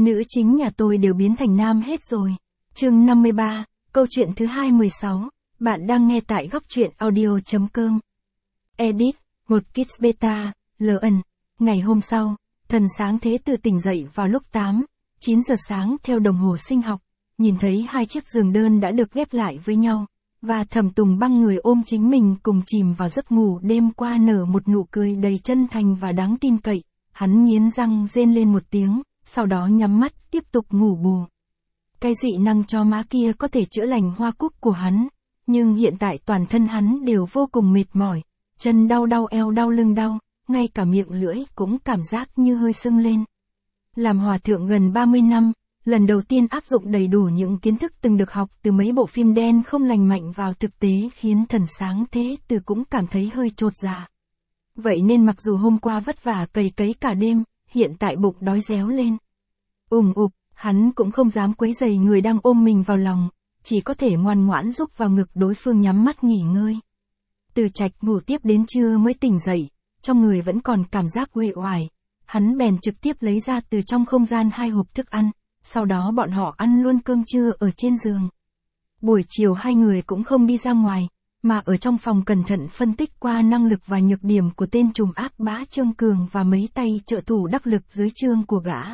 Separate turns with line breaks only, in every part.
Nữ chính nhà tôi đều biến thành nam hết rồi. Chương 53, câu chuyện thứ 216, bạn đang nghe tại góc truyện audio.com. Edit, một Kids Beta, LN. Ngày hôm sau, Thần Sáng Thế Từ tỉnh dậy vào lúc 9 giờ sáng theo đồng hồ sinh học, nhìn thấy hai chiếc giường đơn đã được ghép lại với nhau, và Thẩm Tùng Băng người ôm chính mình cùng chìm vào giấc ngủ đêm qua nở một nụ cười đầy chân thành và đáng tin cậy. Hắn nghiến răng rên lên một tiếng, sau đó nhắm mắt tiếp tục ngủ bù. Cái dị năng cho má kia có thể chữa lành hoa cúc của hắn, nhưng hiện tại toàn thân hắn đều vô cùng mệt mỏi, chân đau đau eo đau lưng đau, ngay cả miệng lưỡi cũng cảm giác như hơi sưng lên. Làm hòa thượng gần 30 năm, lần đầu tiên áp dụng đầy đủ những kiến thức từng được học từ mấy bộ phim đen không lành mạnh vào thực tế khiến Thần Sáng Thế Từ cũng cảm thấy hơi chột dạ. Vậy nên mặc dù hôm qua vất vả cày cấy cả đêm, hiện tại bụng đói réo lên. Hắn cũng không dám quấy rầy người đang ôm mình vào lòng, chỉ có thể ngoan ngoãn rúc vào ngực đối phương nhắm mắt nghỉ ngơi. Từ Trạch ngủ tiếp đến trưa mới tỉnh dậy, trong người vẫn còn cảm giác uể oải. Hắn bèn trực tiếp lấy ra từ trong không gian 2 hộp thức ăn, sau đó bọn họ ăn luôn cơm trưa ở trên giường. Buổi chiều hai người cũng không đi ra ngoài, mà ở trong phòng cẩn thận phân tích qua năng lực và nhược điểm của tên trùm ác bá Trương Cường và mấy tay trợ thủ đắc lực dưới trương của gã.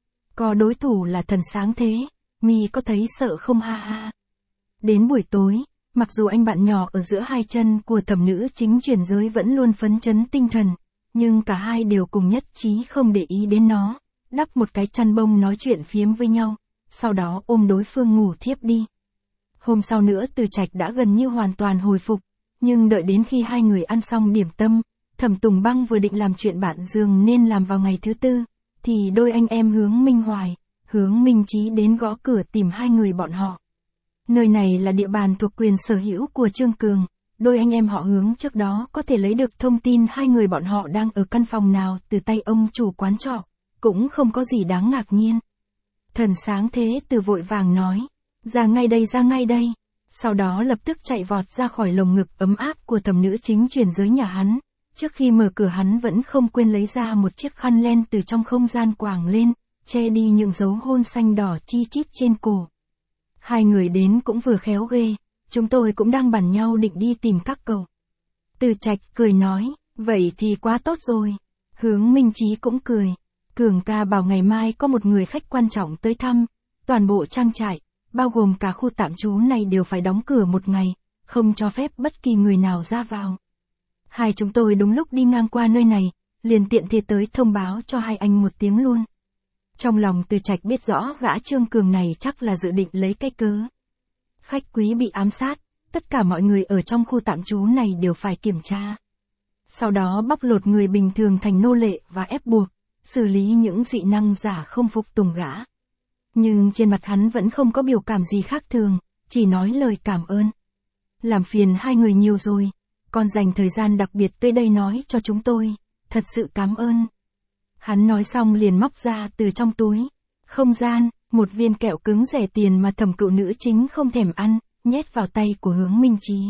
Có đối thủ là Thần Sáng Thế, mi có thấy sợ không ha ha. Đến buổi tối, mặc dù anh bạn nhỏ ở giữa hai chân của thẩm nữ chính chuyển giới vẫn luôn phấn chấn tinh thần, nhưng cả hai đều cùng nhất trí không để ý đến nó, đắp một cái chăn bông nói chuyện phiếm với nhau, sau đó ôm đối phương ngủ thiếp đi. Hôm sau nữa Từ Trạch đã gần như hoàn toàn hồi phục, nhưng đợi đến khi hai người ăn xong điểm tâm, Thẩm Tùng Băng vừa định làm chuyện bạn giường nên làm vào ngày thứ tư, thì đôi anh em Hướng Minh Hoài, Hướng Minh Chí đến gõ cửa tìm hai người bọn họ. Nơi này là địa bàn thuộc quyền sở hữu của Trương Cường, đôi anh em họ Hướng trước đó có thể lấy được thông tin hai người bọn họ đang ở căn phòng nào từ tay ông chủ quán trọ, cũng không có gì đáng ngạc nhiên. Thần Sáng Thế Từ vội vàng nói, ra ngay đây, sau đó lập tức chạy vọt ra khỏi lồng ngực ấm áp của thẩm nữ chính chuyển giới nhà hắn. Trước khi mở cửa hắn vẫn không quên lấy ra một chiếc khăn len từ trong không gian quàng lên, che đi những dấu hôn xanh đỏ chi chít trên cổ. Hai người đến cũng vừa khéo ghê, chúng tôi cũng đang bàn nhau định đi tìm các cậu. Từ Trạch cười nói, vậy thì quá tốt rồi. Hướng Minh Chí cũng cười, Cường ca bảo ngày mai có một người khách quan trọng tới thăm, toàn bộ trang trại, bao gồm cả khu tạm trú này đều phải đóng cửa một ngày, không cho phép bất kỳ người nào ra vào. Hai chúng tôi đúng lúc đi ngang qua nơi này, liền tiện thể tới thông báo cho hai anh một tiếng luôn. Trong lòng Từ Trạch biết rõ gã Trương Cường này chắc là dự định lấy cái cớ khách quý bị ám sát, tất cả mọi người ở trong khu tạm trú này đều phải kiểm tra. Sau đó bóc lột người bình thường thành nô lệ và ép buộc, xử lý những dị năng giả không phục tùng gã. Nhưng trên mặt hắn vẫn không có biểu cảm gì khác thường, chỉ nói lời cảm ơn. Làm phiền hai người nhiều rồi, còn dành thời gian đặc biệt tới đây nói cho chúng tôi, thật sự cảm ơn. Hắn nói xong liền móc ra từ trong túi không gian, một viên kẹo cứng rẻ tiền mà thẩm cựu nữ chính không thèm ăn, nhét vào tay của Hướng Minh Chí.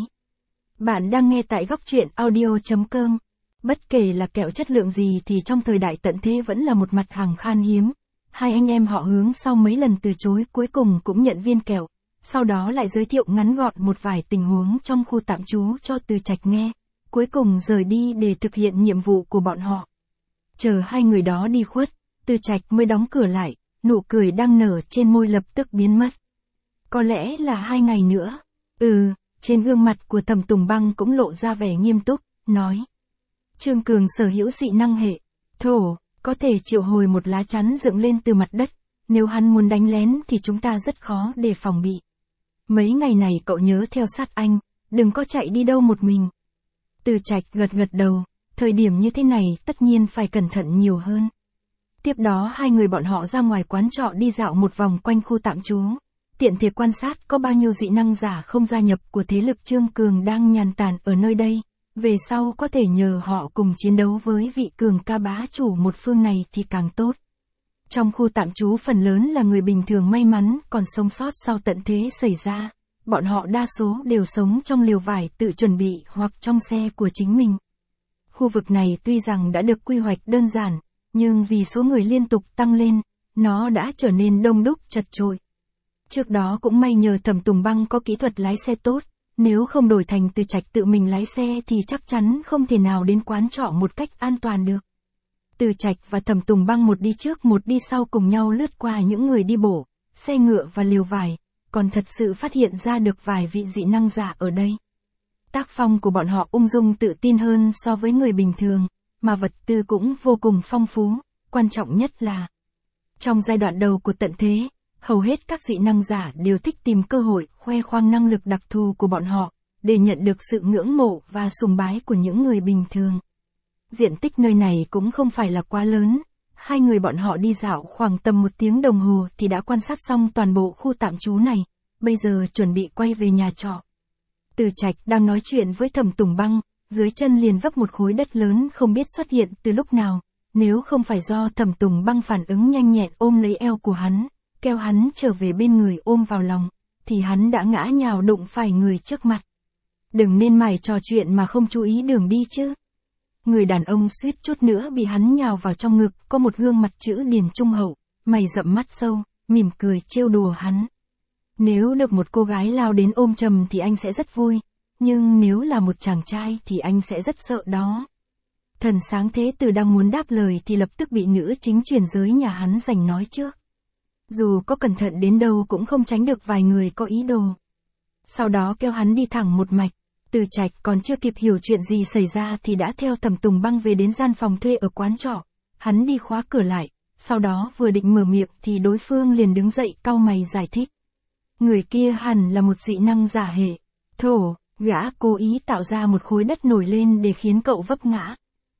Bạn đang nghe tại góc truyện audio.com. Bất kể là kẹo chất lượng gì thì trong thời đại tận thế vẫn là một mặt hàng khan hiếm. Hai anh em họ Hướng sau mấy lần từ chối cuối cùng cũng nhận viên kẹo, sau đó lại giới thiệu ngắn gọn một vài tình huống trong khu tạm trú cho Từ Trạch nghe, cuối cùng rời đi để thực hiện nhiệm vụ của bọn họ. Chờ hai người đó đi khuất, Từ Trạch mới đóng cửa lại, nụ cười đang nở trên môi lập tức biến mất. Có lẽ là 2 ngày nữa. Trên gương mặt của Thẩm Tùng Băng cũng lộ ra vẻ nghiêm túc, nói. Trương Cường sở hữu dị năng hệ thổ, có thể triệu hồi một lá chắn dựng lên từ mặt đất, nếu hắn muốn đánh lén thì chúng ta rất khó để phòng bị. Mấy ngày này cậu nhớ theo sát anh, đừng có chạy đi đâu một mình. Từ Trạch gật đầu, thời điểm như thế này tất nhiên phải cẩn thận nhiều hơn. Tiếp đó hai người bọn họ ra ngoài quán trọ đi dạo một vòng quanh khu tạm trú, tiện thể quan sát có bao nhiêu dị năng giả không gia nhập của thế lực Trương Cường đang nhàn tản ở nơi đây, về sau có thể nhờ họ cùng chiến đấu với vị Cường ca bá chủ một phương này thì càng tốt. Trong khu tạm trú phần lớn là người bình thường may mắn còn sống sót sau tận thế xảy ra, bọn họ đa số đều sống trong lều vải tự chuẩn bị hoặc trong xe của chính mình. Khu vực này tuy rằng đã được quy hoạch đơn giản, nhưng vì số người liên tục tăng lên, nó đã trở nên đông đúc chật chội. Trước đó cũng may nhờ Thẩm Tùng Băng có kỹ thuật lái xe tốt, nếu không đổi thành Từ Trạch tự mình lái xe thì chắc chắn không thể nào đến quán trọ một cách an toàn được. Từ Trạch và Thẩm Tùng Băng một đi trước một đi sau cùng nhau lướt qua những người đi bộ, xe ngựa và lều vải, còn thật sự phát hiện ra được vài vị dị năng giả ở đây. Tác phong của bọn họ ung dung tự tin hơn so với người bình thường, mà vật tư cũng vô cùng phong phú, quan trọng nhất là trong giai đoạn đầu của tận thế, hầu hết các dị năng giả đều thích tìm cơ hội khoe khoang năng lực đặc thù của bọn họ, để nhận được sự ngưỡng mộ và sùng bái của những người bình thường. Diện tích nơi này cũng không phải là quá lớn, hai người bọn họ đi dạo khoảng tầm 1 tiếng đồng hồ thì đã quan sát xong toàn bộ khu tạm trú này, bây giờ chuẩn bị quay về nhà trọ. Từ Trạch đang nói chuyện với Thẩm Tùng Băng, dưới chân liền vấp một khối đất lớn không biết xuất hiện từ lúc nào, nếu không phải do Thẩm Tùng Băng phản ứng nhanh nhẹn ôm lấy eo của hắn, kéo hắn trở về bên người ôm vào lòng, thì hắn đã ngã nhào đụng phải người trước mặt. Đừng nên mải trò chuyện mà không chú ý đường đi chứ. Người đàn ông suýt chút nữa bị hắn nhào vào trong ngực, có một gương mặt chữ điền trung hậu, mày rậm mắt sâu, mỉm cười trêu đùa hắn. Nếu được một cô gái lao đến ôm chầm thì anh sẽ rất vui, nhưng nếu là một chàng trai thì anh sẽ rất sợ đó. Thần Sáng Thế Tử đang muốn đáp lời thì lập tức bị nữ chính truyền giới nhà hắn giành nói trước. Dù có cẩn thận đến đâu cũng không tránh được vài người có ý đồ. Sau đó kéo hắn đi thẳng một mạch. Từ Trạch còn chưa kịp hiểu chuyện gì xảy ra thì đã theo Thẩm Tùng Băng về đến gian phòng thuê ở quán trọ. Hắn đi khóa cửa lại, sau đó vừa định mở miệng thì đối phương liền đứng dậy cau mày giải thích. Người kia hẳn là một dị năng giả hệ thổ, gã cố ý tạo ra một khối đất nổi lên để khiến cậu vấp ngã.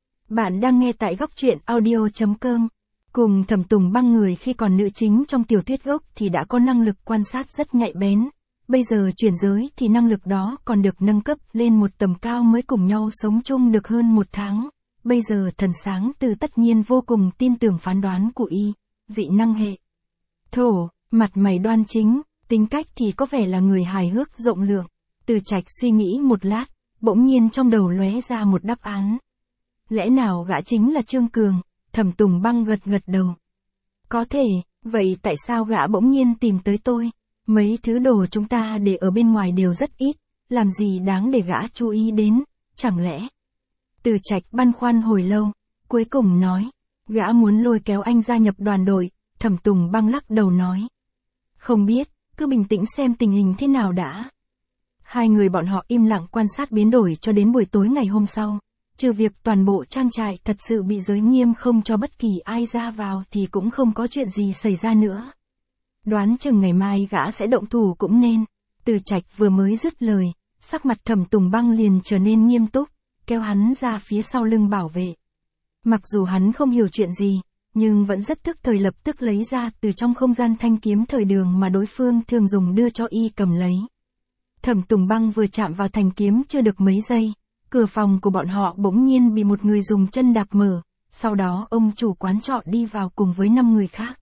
Bạn đang nghe tại góc truyện audio.com. Cùng Thẩm Tùng Băng, người khi còn nữ chính trong tiểu thuyết gốc thì đã có năng lực quan sát rất nhạy bén. Bây giờ chuyển giới thì năng lực đó còn được nâng cấp lên một tầm cao, mới cùng nhau sống chung được hơn 1 tháng. Bây giờ Thần Sáng Từ tất nhiên vô cùng tin tưởng phán đoán của y, dị năng hệ thổ, mặt mày đoan chính, tính cách thì có vẻ là người hài hước rộng lượng. Từ Trạch suy nghĩ một lát, bỗng nhiên trong đầu lóe ra một đáp án. Lẽ nào gã chính là Trương Cường? Thẩm Tùng Băng gật gật đầu. Có thể, vậy tại sao gã bỗng nhiên tìm tới tôi? Mấy thứ đồ chúng ta để ở bên ngoài đều rất ít, làm gì đáng để gã chú ý đến, chẳng lẽ? Từ Trạch băn khoăn hồi lâu, cuối cùng nói, gã muốn lôi kéo anh gia nhập đoàn đội. Thẩm Tùng Băng lắc đầu nói. Không biết, cứ bình tĩnh xem tình hình thế nào đã. Hai người bọn họ im lặng quan sát biến đổi cho đến buổi tối ngày hôm sau. Trừ việc toàn bộ trang trại thật sự bị giới nghiêm không cho bất kỳ ai ra vào thì cũng không có chuyện gì xảy ra nữa. Đoán chừng ngày mai gã sẽ động thủ cũng nên. Từ Trạch vừa mới dứt lời, sắc mặt Thẩm Tùng Băng liền trở nên nghiêm túc, kéo hắn ra phía sau lưng bảo vệ. Mặc dù hắn không hiểu chuyện gì, nhưng vẫn rất tức thời lập tức lấy ra từ trong không gian thanh kiếm thời đường mà đối phương thường dùng đưa cho y cầm lấy. Thẩm Tùng Băng vừa chạm vào thanh kiếm chưa được mấy giây, cửa phòng của bọn họ bỗng nhiên bị một người dùng chân đạp mở, sau đó ông chủ quán trọ đi vào cùng với 5 người khác.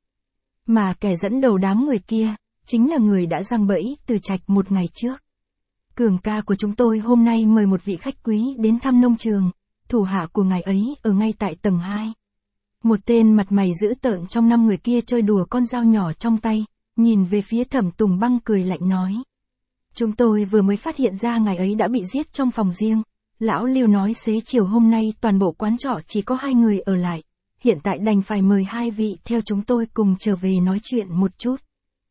Mà kẻ dẫn đầu đám người kia, chính là người đã giăng bẫy Từ Trạch một ngày trước. Cường ca của chúng tôi hôm nay mời một vị khách quý đến thăm nông trường, thủ hạ của ngài ấy ở ngay tại tầng 2. Một tên mặt mày dữ tợn trong 5 người kia chơi đùa con dao nhỏ trong tay, nhìn về phía Thẩm Tùng Băng cười lạnh nói. Chúng tôi vừa mới phát hiện ra ngài ấy đã bị giết trong phòng riêng. Lão Lưu nói xế chiều hôm nay toàn bộ quán trọ chỉ có 2 người ở lại. Hiện tại đành phải mời 2 vị theo chúng tôi cùng trở về nói chuyện một chút.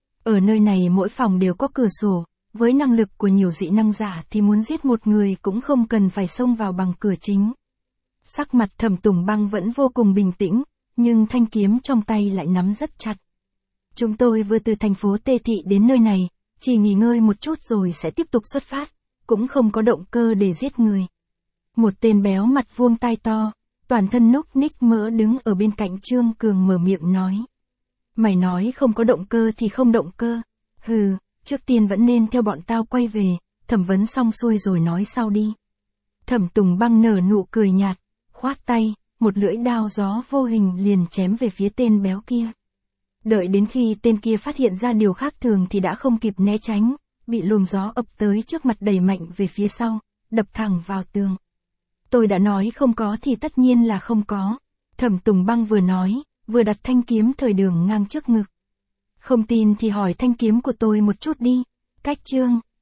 Ở nơi này mỗi phòng đều có cửa sổ, với năng lực của nhiều dị năng giả thì muốn giết một người cũng không cần phải xông vào bằng cửa chính. Sắc mặt Thẩm Tùng Băng vẫn vô cùng bình tĩnh, nhưng thanh kiếm trong tay lại nắm rất chặt. Chúng tôi vừa từ thành phố Tê Thị đến nơi này, chỉ nghỉ ngơi một chút rồi sẽ tiếp tục xuất phát, cũng không có động cơ để giết người. Một tên béo mặt vuông tai to, toàn thân núc ních mỡ đứng ở bên cạnh Trương Cường mở miệng nói. Mày nói không có động cơ thì không động cơ. Hừ, trước tiên vẫn nên theo bọn tao quay về, thẩm vấn xong xuôi rồi nói sau đi. Thẩm Tùng Băng nở nụ cười nhạt, khoát tay, một lưỡi đao gió vô hình liền chém về phía tên béo kia. Đợi đến khi tên kia phát hiện ra điều khác thường thì đã không kịp né tránh, bị luồng gió ập tới trước mặt đẩy mạnh về phía sau, đập thẳng vào tường. Tôi đã nói không có thì tất nhiên là không có. Thẩm Tùng Băng vừa nói, vừa đặt thanh kiếm thời đường ngang trước ngực. Không tin thì hỏi thanh kiếm của tôi một chút đi. Cách chương